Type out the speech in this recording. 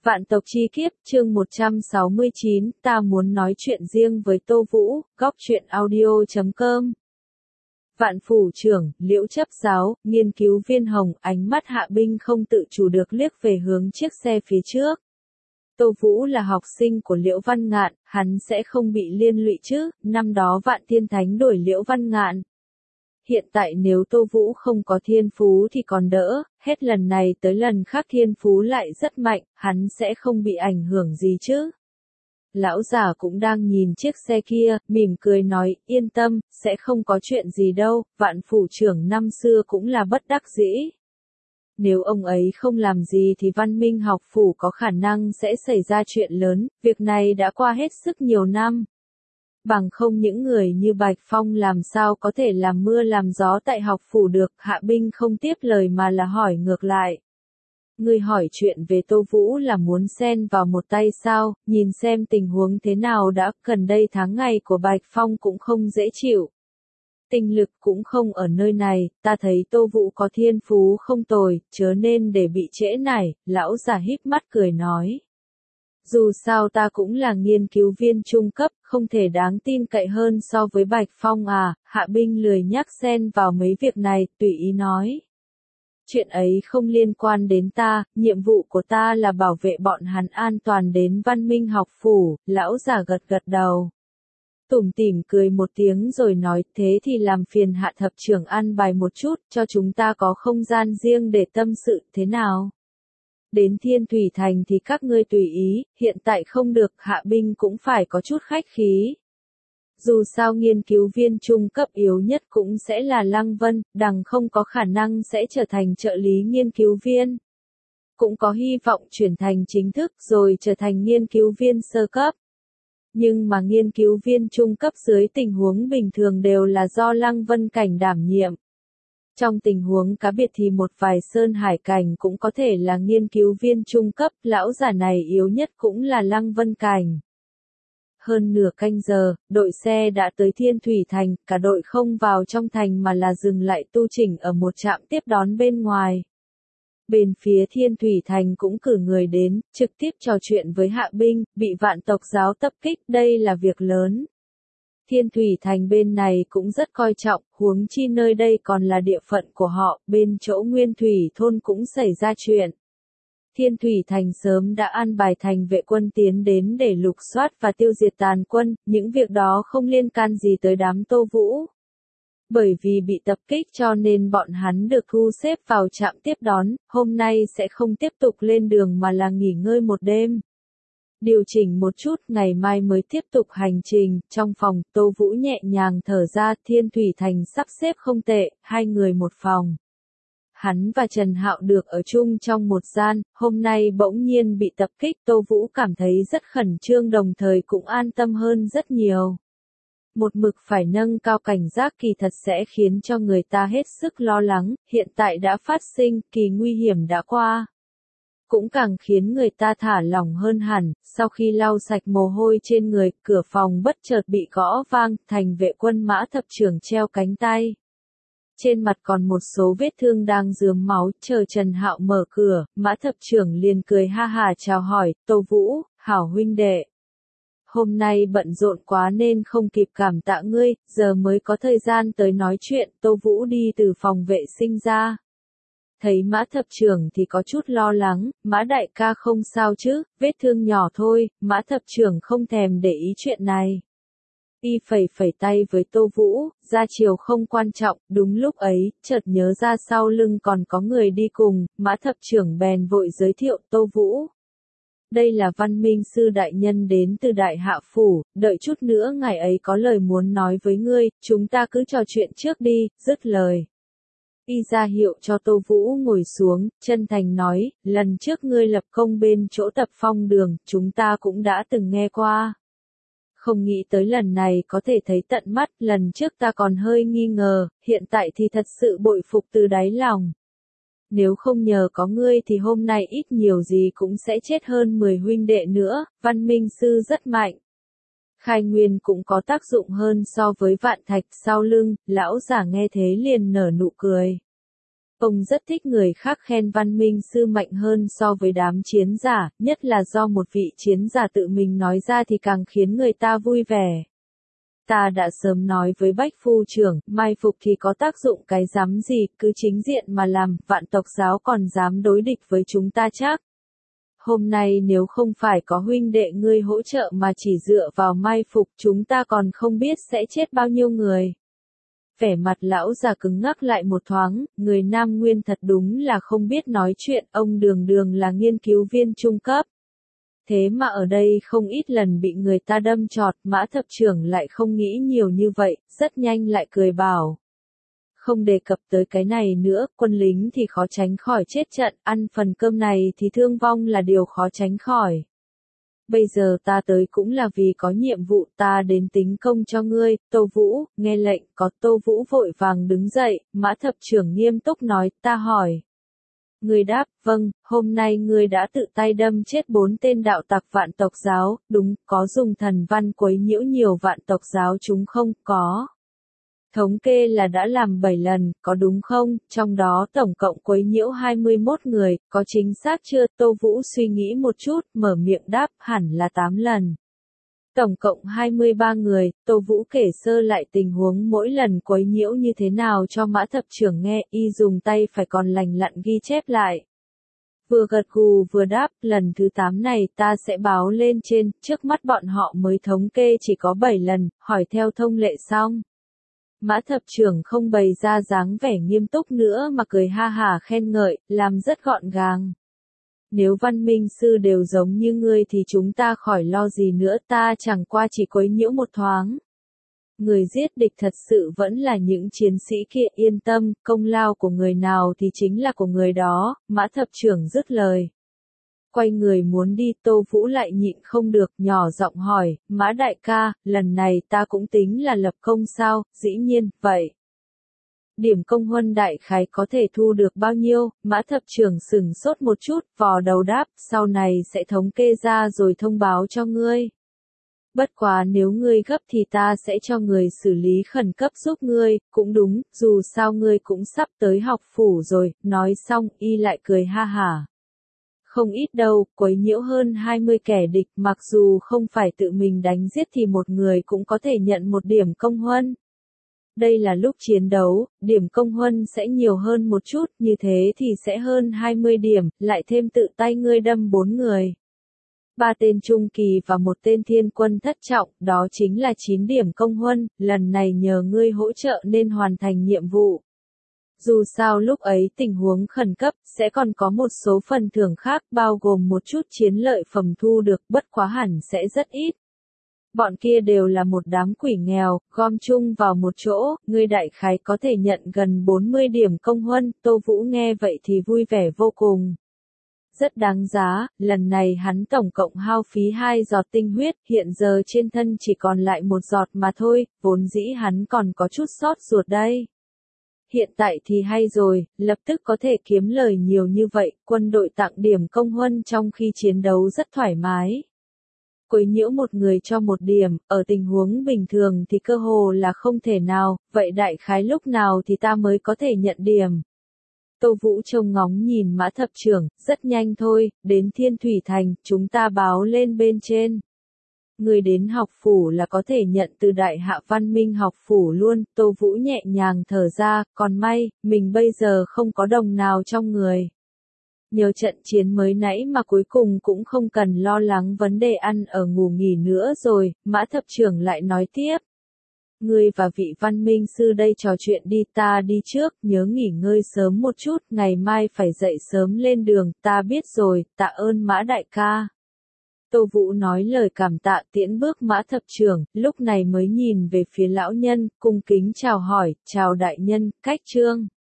Vạn tộc chi kiếp, chương 169, ta muốn nói chuyện riêng với Tô Vũ, góc truyện audio.com. Vạn phủ trưởng, Liễu chấp giáo, nghiên cứu viên Hồng, ánh mắt Hạ Binh không tự chủ được liếc về hướng chiếc xe phía trước. Tô Vũ là học sinh của Liễu Văn Ngạn, hắn sẽ không bị liên lụy chứ, năm đó Vạn Thiên Thánh đổi Liễu Văn Ngạn. Hiện tại nếu Tô Vũ không có thiên phú thì còn đỡ, hết lần này tới lần khác thiên phú lại rất mạnh, hắn sẽ không bị ảnh hưởng gì chứ. Lão già cũng đang nhìn chiếc xe kia, mỉm cười nói, yên tâm, sẽ không có chuyện gì đâu, Vạn phủ trưởng năm xưa cũng là bất đắc dĩ. Nếu ông ấy không làm gì thì Văn Minh học phủ có khả năng sẽ xảy ra chuyện lớn, việc này đã qua hết sức nhiều năm. Bằng không những người như Bạch Phong làm sao có thể làm mưa làm gió tại học phủ được, Hạ Binh không tiếp lời mà là hỏi ngược lại. Ngươi hỏi chuyện về Tô Vũ là muốn xen vào một tay sao, nhìn xem tình huống thế nào đã, gần đây tháng ngày của Bạch Phong cũng không dễ chịu. Tinh lực cũng không ở nơi này, ta thấy Tô Vũ có thiên phú không tồi, chớ nên để bị trễ nải, lão già híp mắt cười nói. Dù sao ta cũng là nghiên cứu viên trung cấp, không thể đáng tin cậy hơn so với Bạch Phong à, Hạ Binh lười nhắc xen vào mấy việc này, tùy ý nói. Chuyện ấy không liên quan đến ta, nhiệm vụ của ta là bảo vệ bọn hắn an toàn đến Văn Minh học phủ, lão già gật gật đầu. Tủm tỉm cười một tiếng rồi nói, thế thì làm phiền Hạ thập trưởng an bài một chút, cho chúng ta có không gian riêng để tâm sự, thế nào? Đến Thiên Thủy Thành thì các ngươi tùy ý, hiện tại không được, Hạ Binh cũng phải có chút khách khí. Dù sao nghiên cứu viên trung cấp yếu nhất cũng sẽ là Lăng Vân, đằng không có khả năng sẽ trở thành trợ lý nghiên cứu viên. Cũng có hy vọng chuyển thành chính thức rồi trở thành nghiên cứu viên sơ cấp. Nhưng mà nghiên cứu viên trung cấp dưới tình huống bình thường đều là do Lăng Vân Cảnh đảm nhiệm. Trong tình huống cá biệt thì một vài Sơn Hải Cảnh cũng có thể là nghiên cứu viên trung cấp, lão già này yếu nhất cũng là Lăng Vân Cảnh. Hơn nửa canh giờ, đội xe đã tới Thiên Thủy Thành, cả đội không vào trong thành mà là dừng lại tu chỉnh ở một trạm tiếp đón bên ngoài. Bên phía Thiên Thủy Thành cũng cử người đến, trực tiếp trò chuyện với Hạ Binh, bị Vạn tộc giáo tập kích, đây là việc lớn. Thiên Thủy Thành bên này cũng rất coi trọng, huống chi nơi đây còn là địa phận của họ, bên chỗ Nguyên Thủy thôn cũng xảy ra chuyện. Thiên Thủy Thành sớm đã an bài thành vệ quân tiến đến để lục soát và tiêu diệt tàn quân, những việc đó không liên can gì tới đám Tô Vũ. Bởi vì bị tập kích cho nên bọn hắn được thu xếp vào trạm tiếp đón, hôm nay sẽ không tiếp tục lên đường mà là nghỉ ngơi một đêm. Điều chỉnh một chút, ngày mai mới tiếp tục hành trình, trong phòng, Tô Vũ nhẹ nhàng thở ra, Thiên Thủy Thành sắp xếp không tệ, hai người một phòng. Hắn và Trần Hạo được ở chung trong một gian, hôm nay bỗng nhiên bị tập kích, Tô Vũ cảm thấy rất khẩn trương đồng thời cũng an tâm hơn rất nhiều. Một mực phải nâng cao cảnh giác kỳ thật sẽ khiến cho người ta hết sức lo lắng, hiện tại đã phát sinh, kỳ nguy hiểm đã qua. Cũng càng khiến người ta thả lỏng hơn hẳn, sau khi lau sạch mồ hôi trên người, cửa phòng bất chợt bị gõ vang, thành vệ quân Mã thập trưởng treo cánh tay. Trên mặt còn một số vết thương đang rướm máu, chờ Trần Hạo mở cửa, Mã thập trưởng liền cười ha hà chào hỏi, Tô Vũ, hảo huynh đệ. Hôm nay bận rộn quá nên không kịp cảm tạ ngươi, giờ mới có thời gian tới nói chuyện, Tô Vũ đi từ phòng vệ sinh ra. Thấy Mã thập trưởng thì có chút lo lắng, Mã đại ca không sao chứ, vết thương nhỏ thôi, Mã thập trưởng không thèm để ý chuyện này. Y phẩy phẩy tay với Tô Vũ, ra chiều không quan trọng, đúng lúc ấy, chợt nhớ ra sau lưng còn có người đi cùng, Mã thập trưởng bèn vội giới thiệu Tô Vũ. Đây là Văn Minh sư đại nhân đến từ Đại Hạ phủ, đợi chút nữa ngài ấy có lời muốn nói với ngươi, chúng ta cứ trò chuyện trước đi, dứt lời. Y ra hiệu cho Tô Vũ ngồi xuống, chân thành nói, lần trước ngươi lập công bên chỗ Tập Phong đường, chúng ta cũng đã từng nghe qua. Không nghĩ tới lần này có thể thấy tận mắt, lần trước ta còn hơi nghi ngờ, hiện tại thì thật sự bội phục từ đáy lòng. Nếu không nhờ có ngươi thì hôm nay ít nhiều gì cũng sẽ chết hơn 10 huynh đệ nữa, Văn Minh sư rất mạnh. Khai nguyên cũng có tác dụng hơn so với Vạn Thạch sau lưng, lão giả nghe thế liền nở nụ cười. Ông rất thích người khác khen văn minh sư mạnh hơn so với đám chiến giả, nhất là do một vị chiến giả tự mình nói ra thì càng khiến người ta vui vẻ. Ta đã sớm nói với Bách phu trưởng, mai phục thì có tác dụng cái rắm gì, cứ chính diện mà làm, vạn tộc giáo còn dám đối địch với chúng ta chắc. Hôm nay nếu không phải có huynh đệ ngươi hỗ trợ mà chỉ dựa vào mai phục chúng ta còn không biết sẽ chết bao nhiêu người. Vẻ mặt lão già cứng ngắc lại một thoáng, người Nam Nguyên thật đúng là không biết nói chuyện, ông đường đường là nghiên cứu viên trung cấp. Thế mà ở đây không ít lần bị người ta đâm chọt, Mã thập trưởng lại không nghĩ nhiều như vậy, rất nhanh lại cười bảo. Không đề cập tới cái này nữa, quân lính thì khó tránh khỏi chết trận, ăn phần cơm này thì thương vong là điều khó tránh khỏi. Bây giờ ta tới cũng là vì có nhiệm vụ, ta đến tính công cho ngươi. Tô Vũ, nghe lệnh. Có. Tô Vũ vội vàng đứng dậy, Mã thập trưởng nghiêm túc nói, ta hỏi. Ngươi đáp, vâng, hôm nay ngươi đã tự tay đâm chết 4 tên đạo tặc vạn tộc giáo, đúng, có dùng thần văn quấy nhiễu nhiều vạn tộc giáo chúng không? Có. Thống kê là đã làm 7 lần, có đúng không? Trong đó tổng cộng quấy nhiễu 21 người, có chính xác chưa? Tô Vũ suy nghĩ một chút, mở miệng đáp, hẳn là 8 lần. Tổng cộng 23 người, Tô Vũ kể sơ lại tình huống mỗi lần quấy nhiễu như thế nào cho Mã thập trưởng nghe, y dùng tay phải còn lành lặn ghi chép lại. Vừa gật gù vừa đáp, lần thứ 8 này ta sẽ báo lên trên, trước mắt bọn họ mới thống kê chỉ có 7 lần, hỏi theo thông lệ xong. Mã thập trưởng không bày ra dáng vẻ nghiêm túc nữa mà cười ha hả khen ngợi, làm rất gọn gàng. Nếu văn minh sư đều giống như ngươi thì chúng ta khỏi lo gì nữa, ta chẳng qua chỉ quấy nhiễu một thoáng. Người giết địch thật sự vẫn là những chiến sĩ kia, yên tâm, công lao của người nào thì chính là của người đó. Mã thập trưởng dứt lời. Quay người muốn đi, Tô Vũ lại nhịn không được, nhỏ giọng hỏi, Mã đại ca, lần này ta cũng tính là lập công sao? Dĩ nhiên, vậy. Điểm công huân đại khái có thể thu được bao nhiêu? Mã thập trưởng sửng sốt một chút, vò đầu đáp, sau này sẽ thống kê ra rồi thông báo cho ngươi. Bất quá nếu ngươi gấp thì ta sẽ cho người xử lý khẩn cấp giúp ngươi, cũng đúng, dù sao ngươi cũng sắp tới học phủ rồi. Nói xong, y lại cười ha hả. Không ít đâu, quấy nhiễu hơn 20 kẻ địch, mặc dù không phải tự mình đánh giết thì một người cũng có thể nhận một điểm công huân. Đây là lúc chiến đấu, điểm công huân sẽ nhiều hơn một chút, như thế thì sẽ hơn 20 điểm, lại thêm tự tay ngươi đâm 4 người. 3 tên trung kỳ và 1 tên thiên quân thất trọng, đó chính là 9 điểm công huân, lần này nhờ ngươi hỗ trợ nên hoàn thành nhiệm vụ. Dù sao lúc ấy tình huống khẩn cấp, sẽ còn có một số phần thưởng khác bao gồm một chút chiến lợi phẩm thu được, bất quá hẳn sẽ rất ít. Bọn kia đều là một đám quỷ nghèo, gom chung vào một chỗ, ngươi đại khái có thể nhận gần 40 điểm công huân. Tô Vũ nghe vậy thì vui vẻ vô cùng. Rất đáng giá, lần này hắn tổng cộng hao phí 2 giọt tinh huyết, hiện giờ trên thân chỉ còn lại 1 giọt mà thôi, vốn dĩ hắn còn có chút sót ruột đây. Hiện tại thì hay rồi, lập tức có thể kiếm lời nhiều như vậy, quân đội tặng điểm công huân trong khi chiến đấu rất thoải mái. Quấy nhiễu một người cho 1 điểm, ở tình huống bình thường thì cơ hồ là không thể nào, vậy đại khái lúc nào thì ta mới có thể nhận điểm. Tô Vũ trông ngóng nhìn Mã thập trưởng, rất nhanh thôi, đến Thiên Thủy Thành, chúng ta báo lên bên trên. Người đến học phủ là có thể nhận từ Đại Hạ Văn Minh học phủ luôn. Tô Vũ nhẹ nhàng thở ra, còn may, mình bây giờ không có đồng nào trong người. Nhờ trận chiến mới nãy mà cuối cùng cũng không cần lo lắng vấn đề ăn ở ngủ nghỉ nữa rồi. Mã thập trưởng lại nói tiếp. Ngươi và vị văn minh sư đây trò chuyện đi, ta đi trước, nhớ nghỉ ngơi sớm một chút, ngày mai phải dậy sớm lên đường. Ta biết rồi, tạ ơn Mã đại ca. Tô Vũ nói lời cảm tạ tiễn bước Mã thập trưởng, lúc này mới nhìn về phía lão nhân, cung kính chào hỏi, chào đại nhân, cách trương.